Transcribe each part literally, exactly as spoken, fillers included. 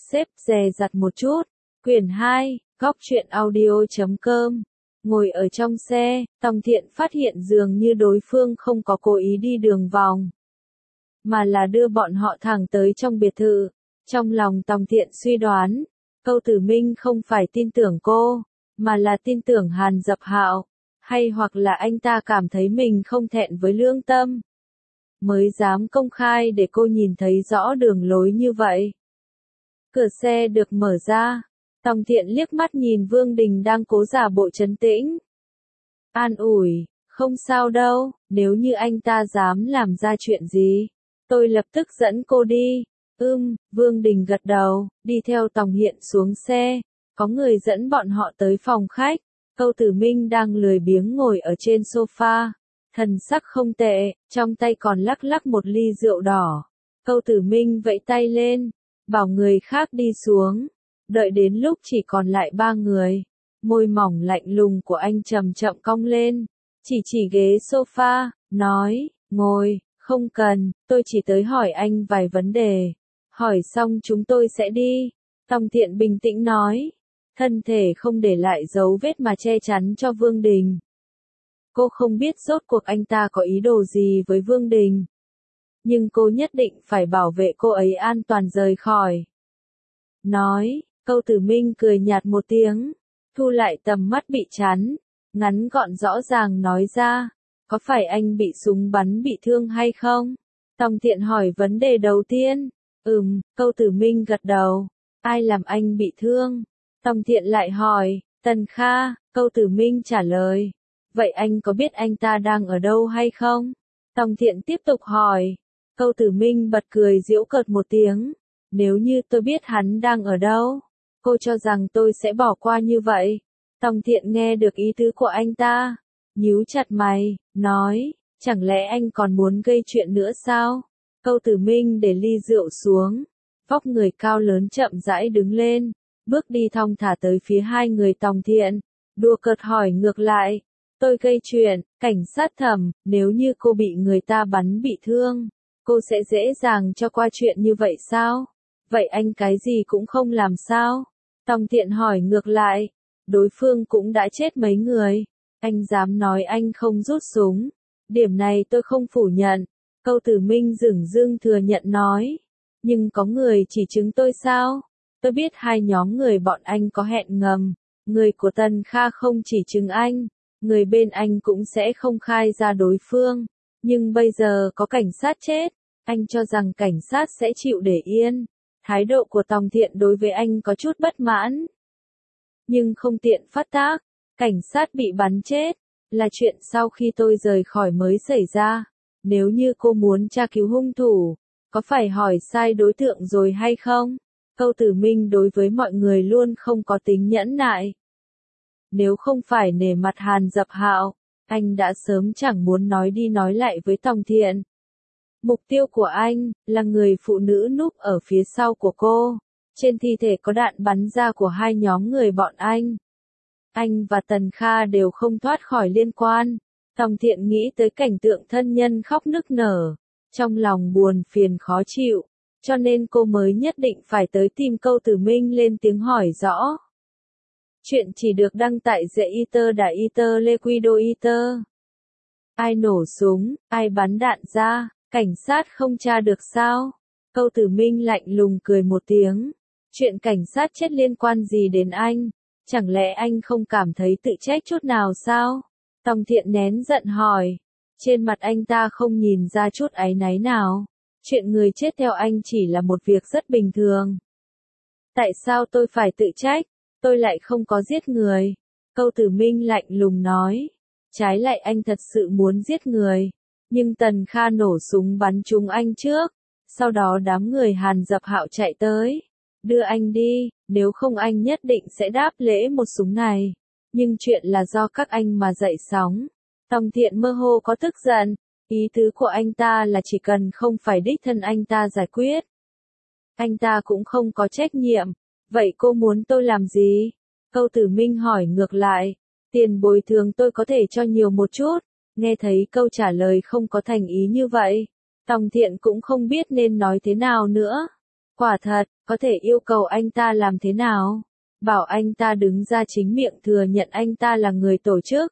xếp dè dặt một chút. Quyển hai, góc truyện audio chấm com. Ngồi ở trong xe, Tòng Thiện phát hiện dường như đối phương không có cố ý đi đường vòng, mà là đưa bọn họ thẳng tới trong biệt thự. Trong lòng Tòng Thiện suy đoán, Câu Tử Minh không phải tin tưởng cô, mà là tin tưởng Hàn Dập Hạo, hay hoặc là anh ta cảm thấy mình không thẹn với lương tâm, mới dám công khai để cô nhìn thấy rõ đường lối như vậy. Cửa xe được mở ra, Tòng Thiện liếc mắt nhìn Vương Đình đang cố giả bộ trấn tĩnh. An ủi, không sao đâu, nếu như anh ta dám làm ra chuyện gì, tôi lập tức dẫn cô đi. Ưm, Vương Đình gật đầu, đi theo Tòng Thiện xuống xe, có người dẫn bọn họ tới phòng khách. Câu Tử Minh đang lười biếng ngồi ở trên sofa, thần sắc không tệ, trong tay còn lắc lắc một ly rượu đỏ. Câu Tử Minh vẫy tay lên, bảo người khác đi xuống. Đợi đến lúc chỉ còn lại ba người, môi mỏng lạnh lùng của anh chậm chậm cong lên, chỉ chỉ ghế sofa, nói, ngồi, không cần, tôi chỉ tới hỏi anh vài vấn đề. Hỏi xong chúng tôi sẽ đi. Tòng Thiện bình tĩnh nói, thân thể không để lại dấu vết mà che chắn cho Vương Đình. Cô không biết rốt cuộc anh ta có ý đồ gì với Vương Đình, nhưng cô nhất định phải bảo vệ cô ấy an toàn rời khỏi. Nói, Câu Tử Minh cười nhạt một tiếng, thu lại tầm mắt bị chắn, ngắn gọn rõ ràng nói ra, có phải anh bị súng bắn bị thương hay không? Tòng Thiện hỏi vấn đề đầu tiên. Ừm, Câu Tử Minh gật đầu. Ai làm anh bị thương? Tòng Thiện lại hỏi. Tần Kha, Câu Tử Minh trả lời. Vậy anh có biết anh ta đang ở đâu hay không? Tòng Thiện tiếp tục hỏi. Câu Tử Minh bật cười giễu cợt một tiếng. Nếu như tôi biết hắn đang ở đâu, cô cho rằng tôi sẽ bỏ qua như vậy? Tòng Thiện nghe được ý tứ của anh ta, nhíu chặt mày, nói, chẳng lẽ anh còn muốn gây chuyện nữa sao? Câu Tử Minh để ly rượu xuống, vóc người cao lớn chậm rãi đứng lên, bước đi thong thả tới phía hai người Tòng Thiện, đùa cợt hỏi ngược lại, tôi gây chuyện, cảnh sát Thẩm, nếu như cô bị người ta bắn bị thương, cô sẽ dễ dàng cho qua chuyện như vậy sao? Vậy anh cái gì cũng không làm sao? Tòng Thiện hỏi ngược lại, đối phương cũng đã chết mấy người, anh dám nói anh không rút súng, điểm này tôi không phủ nhận. Câu Tử Minh dửng dưng thừa nhận nói, nhưng có người chỉ chứng tôi sao? Tôi biết hai nhóm người bọn anh có hẹn ngầm, người của Tần Kha không chỉ chứng anh, người bên anh cũng sẽ không khai ra đối phương, nhưng bây giờ có cảnh sát chết, anh cho rằng cảnh sát sẽ chịu để yên. Thái độ của Tòng Thiện đối với anh có chút bất mãn, nhưng không tiện phát tác. Cảnh sát bị bắn chết là chuyện sau khi tôi rời khỏi mới xảy ra. Nếu như cô muốn tra cứu hung thủ, có phải hỏi sai đối tượng rồi hay không? Câu Tử Minh đối với mọi người luôn không có tính nhẫn nại. Nếu không phải nể mặt Hàn Dập Hạo, anh đã sớm chẳng muốn nói đi nói lại với Tòng Thiện. Mục tiêu của anh là người phụ nữ núp ở phía sau của cô. Trên thi thể có đạn bắn ra của hai nhóm người bọn anh. Anh và Tần Kha đều không thoát khỏi liên quan. Tòng Thiện nghĩ tới cảnh tượng thân nhân khóc nức nở, trong lòng buồn phiền khó chịu, cho nên cô mới nhất định phải tới tìm Câu Tử Minh lên tiếng hỏi rõ. Chuyện chỉ được đăng tại The Eater Đà Eater Liquido Eater. Ai nổ súng, ai bắn đạn ra, cảnh sát không tra được sao? Câu Tử Minh lạnh lùng cười một tiếng. Chuyện cảnh sát chết liên quan gì đến anh? Chẳng lẽ anh không cảm thấy tự trách chút nào sao? Tòng Thiện nén giận hỏi. Trên mặt anh ta không nhìn ra chút áy náy nào. Chuyện người chết theo anh chỉ là một việc rất bình thường. Tại sao tôi phải tự trách? Tôi lại không có giết người. Câu Tử Minh lạnh lùng nói. Trái lại anh thật sự muốn giết người. Nhưng Tần Kha nổ súng bắn trúng anh trước. Sau đó đám người Hàn Dập Hạo chạy tới. Đưa anh đi, nếu không anh nhất định sẽ đáp lễ một súng này. Nhưng chuyện là do các anh mà dậy sóng. Tòng Thiện mơ hồ có tức giận. Ý tứ của anh ta là chỉ cần không phải đích thân anh ta giải quyết, anh ta cũng không có trách nhiệm. Vậy cô muốn tôi làm gì? Câu Tử Minh hỏi ngược lại. Tiền bồi thường tôi có thể cho nhiều một chút. Nghe thấy câu trả lời không có thành ý như vậy, Tòng Thiện cũng không biết nên nói thế nào nữa. Quả thật, có thể yêu cầu anh ta làm thế nào? Bảo anh ta đứng ra chính miệng thừa nhận anh ta là người tổ chức.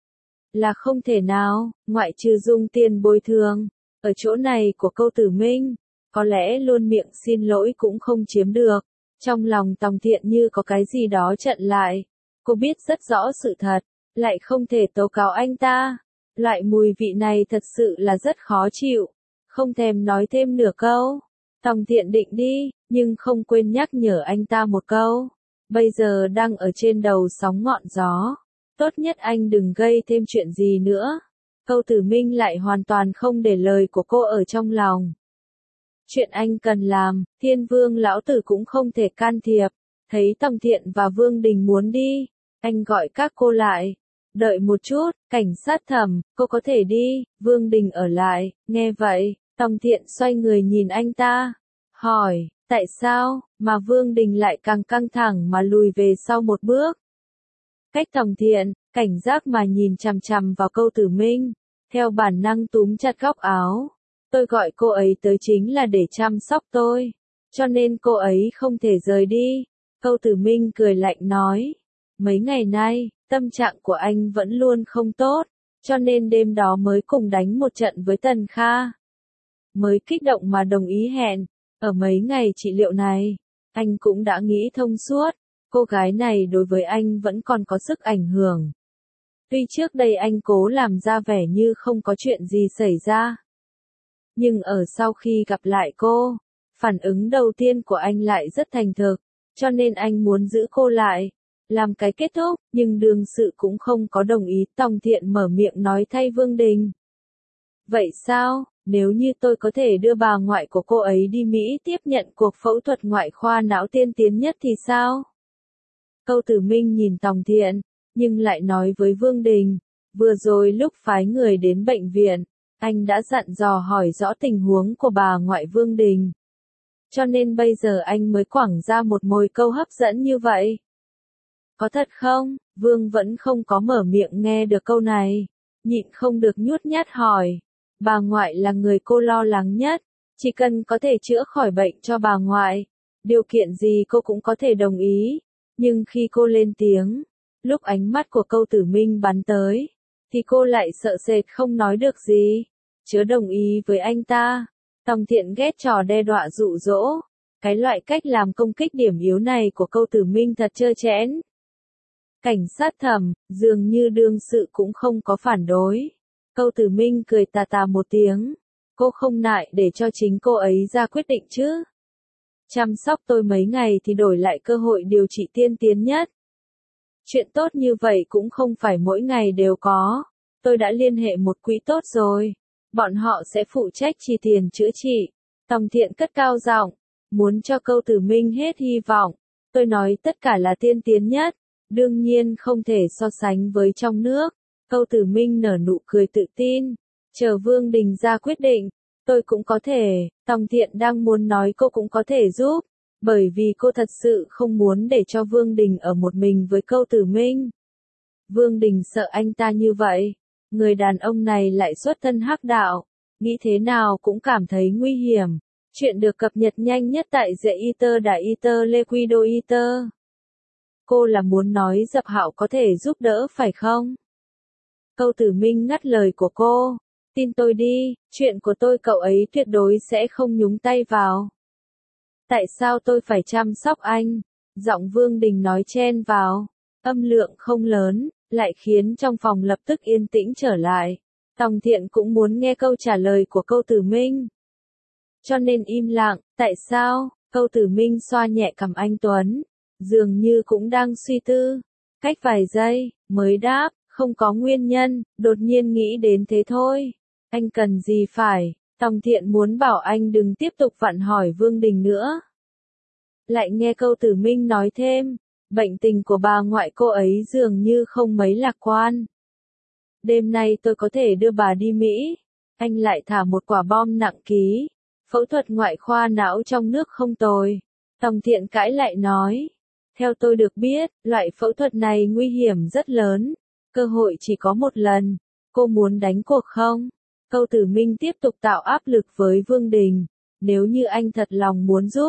Là không thể nào, ngoại trừ Dung Tiên bồi thường. Ở chỗ này của câu Tử Minh, có lẽ luôn miệng xin lỗi cũng không chiếm được. Trong lòng Tòng Thiện như có cái gì đó chặn lại. Cô biết rất rõ sự thật, lại không thể tố cáo anh ta. Loại mùi vị này thật sự là rất khó chịu. Không thèm nói thêm nửa câu. Tòng Thiện định đi, nhưng không quên nhắc nhở anh ta một câu. Bây giờ đang ở trên đầu sóng ngọn gió. Tốt nhất anh đừng gây thêm chuyện gì nữa. Câu Tử Minh lại hoàn toàn không để lời của cô ở trong lòng. Chuyện anh cần làm, Thiên Vương lão tử cũng không thể can thiệp. Thấy Tòng Thiện và Vương Đình muốn đi, anh gọi các cô lại. Đợi một chút, cảnh sát Thẩm, cô có thể đi, Vương Đình ở lại. Nghe vậy, Tòng Thiện xoay người nhìn anh ta, hỏi, tại sao, mà Vương Đình lại càng căng thẳng mà lùi về sau một bước. Cách Tòng Thiện, cảnh giác mà nhìn chằm chằm vào câu Tử Minh, theo bản năng túm chặt góc áo. Tôi gọi cô ấy tới chính là để chăm sóc tôi, cho nên cô ấy không thể rời đi. Câu Tử Minh cười lạnh nói, mấy ngày nay, tâm trạng của anh vẫn luôn không tốt, cho nên đêm đó mới cùng đánh một trận với Tần Kha. Mới kích động mà đồng ý hẹn, ở mấy ngày trị liệu này, anh cũng đã nghĩ thông suốt, cô gái này đối với anh vẫn còn có sức ảnh hưởng. Tuy trước đây anh cố làm ra vẻ như không có chuyện gì xảy ra, nhưng ở sau khi gặp lại cô, phản ứng đầu tiên của anh lại rất thành thực, cho nên anh muốn giữ cô lại, làm cái kết thúc, nhưng đương sự cũng không có đồng ý. Tòng Thiện mở miệng nói thay Vương Đình. Vậy sao, nếu như tôi có thể đưa bà ngoại của cô ấy đi Mỹ tiếp nhận cuộc phẫu thuật ngoại khoa não tiên tiến nhất thì sao? Câu Tử Minh nhìn Tòng Thiện, nhưng lại nói với Vương Đình, vừa rồi lúc phái người đến bệnh viện, anh đã dặn dò hỏi rõ tình huống của bà ngoại Vương Đình. Cho nên bây giờ anh mới quẳng ra một mồi câu hấp dẫn như vậy. Có thật không? Vương vẫn không có mở miệng nghe được câu này, nhịn không được nhút nhát hỏi. Bà ngoại là người cô lo lắng nhất, chỉ cần có thể chữa khỏi bệnh cho bà ngoại, điều kiện gì cô cũng có thể đồng ý. Nhưng khi cô lên tiếng, lúc ánh mắt của câu Tử Minh bắn tới, thì cô lại sợ sệt không nói được gì, chớ đồng ý với anh ta. Tòng Thiện ghét trò đe dọa dụ dỗ, cái loại cách làm công kích điểm yếu này của câu Tử Minh thật trơ trẽn. Cảnh sát Thẩm, dường như đương sự cũng không có phản đối. Câu Tử Minh cười tà tà một tiếng, cô không ngại để cho chính cô ấy ra quyết định chứ. Chăm sóc tôi mấy ngày thì đổi lại cơ hội điều trị tiên tiến nhất. Chuyện tốt như vậy cũng không phải mỗi ngày đều có. Tôi đã liên hệ một quỹ tốt rồi. Bọn họ sẽ phụ trách chi tiền chữa trị. Tòng Thiện cất cao giọng, muốn cho câu Tử Minh hết hy vọng. Tôi nói tất cả là tiên tiến nhất, đương nhiên không thể so sánh với trong nước. Câu Tử Minh nở nụ cười tự tin, chờ Vương Đình ra quyết định. Tôi cũng có thể, Tòng Thiện đang muốn nói cô cũng có thể giúp, bởi vì cô thật sự không muốn để cho Vương Đình ở một mình với câu Tử Minh. Vương Đình sợ anh ta như vậy, người đàn ông này lại xuất thân hắc đạo, nghĩ thế nào cũng cảm thấy nguy hiểm. Chuyện được cập nhật nhanh nhất tại The Eater Đại Eater Liquido Eater. Cô là muốn nói Dập Hạo có thể giúp đỡ phải không? Câu Tử Minh ngắt lời của cô. Tin tôi đi, chuyện của tôi cậu ấy tuyệt đối sẽ không nhúng tay vào. Tại sao tôi phải chăm sóc anh? Giọng Vương Đình nói chen vào, âm lượng không lớn, lại khiến trong phòng lập tức yên tĩnh trở lại. Tòng Thiện cũng muốn nghe câu trả lời của câu Tử Minh, cho nên im lặng. Tại sao? Câu Tử Minh xoa nhẹ cằm anh Tuấn, dường như cũng đang suy tư. Cách vài giây, mới đáp, không có nguyên nhân, đột nhiên nghĩ đến thế thôi. Anh cần gì phải? Tòng Thiện muốn bảo anh đừng tiếp tục vặn hỏi Vương Đình nữa. Lại nghe câu Tử Minh nói thêm, bệnh tình của bà ngoại cô ấy dường như không mấy lạc quan. Đêm nay tôi có thể đưa bà đi Mỹ. Anh lại thả một quả bom nặng ký. Phẫu thuật ngoại khoa não trong nước không tồi. Tòng Thiện cãi lại nói, theo tôi được biết, loại phẫu thuật này nguy hiểm rất lớn. Cơ hội chỉ có một lần. Cô muốn đánh cuộc không? Câu Tử Minh tiếp tục tạo áp lực với Vương Đình. Nếu như anh thật lòng muốn giúp,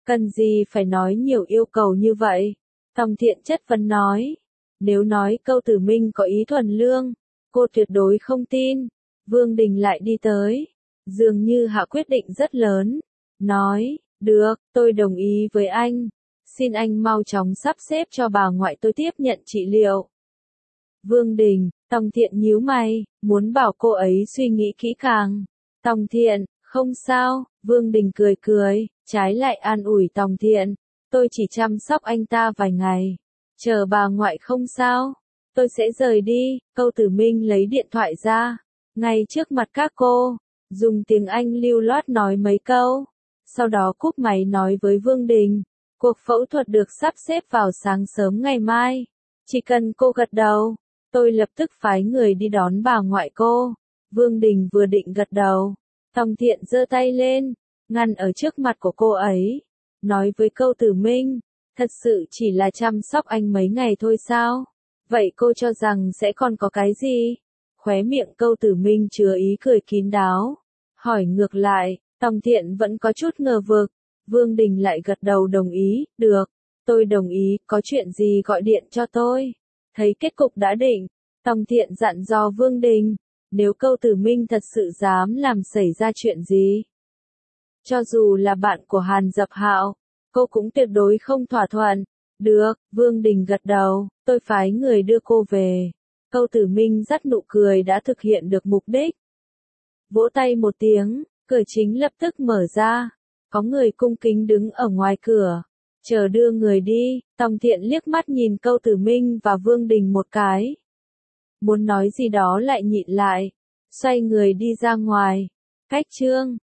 Cần gì phải nói nhiều yêu cầu như vậy? Tòng Thiện chất vấn nói. Nếu nói Câu Tử Minh có ý thuần lương, cô tuyệt đối không tin. Vương Đình lại đi tới, dường như hạ quyết định rất lớn, nói, được, tôi đồng ý với anh. Xin anh mau chóng sắp xếp cho bà ngoại tôi tiếp nhận trị liệu. Vương Đình, Tòng Thiện nhíu mày, muốn bảo cô ấy suy nghĩ kỹ càng. Tòng Thiện, không sao, Vương Đình cười cười, trái lại an ủi Tòng Thiện, tôi chỉ chăm sóc anh ta vài ngày. Chờ bà ngoại không sao, tôi sẽ rời đi. Câu Tử Minh lấy điện thoại ra, ngay trước mặt các cô, dùng tiếng Anh lưu loát nói mấy câu. Sau đó cúp máy nói với Vương Đình, cuộc phẫu thuật được sắp xếp vào sáng sớm ngày mai. Chỉ cần cô gật đầu, tôi lập tức phái người đi đón bà ngoại cô. Vương Đình vừa định gật đầu, Tòng Thiện giơ tay lên, ngăn ở trước mặt của cô ấy, nói với Câu Tử Minh, thật sự chỉ là chăm sóc anh mấy ngày thôi sao? Vậy cô cho rằng sẽ còn có cái gì? Khóe miệng Câu Tử Minh chứa ý cười kín đáo. Hỏi ngược lại, Tòng Thiện vẫn có chút ngờ vực. Vương Đình lại gật đầu đồng ý, được, tôi đồng ý, có chuyện gì gọi điện cho tôi. Thấy kết cục đã định, Tòng Thiện dặn dò Vương Đình, nếu Câu Tử Minh thật sự dám làm xảy ra chuyện gì, cho dù là bạn của Hàn Dập Hạo, cô cũng tuyệt đối không thỏa thuận. Được, Vương Đình gật đầu, tôi phái người đưa cô về. Câu Tử Minh dắt nụ cười đã thực hiện được mục đích. Vỗ tay một tiếng, cửa chính lập tức mở ra. Có người cung kính đứng ở ngoài cửa, chờ đưa người đi. Tòng Thiện liếc mắt nhìn Câu Tử Minh và Vương Đình một cái. Muốn nói gì đó lại nhịn lại, xoay người đi ra ngoài. Cách chương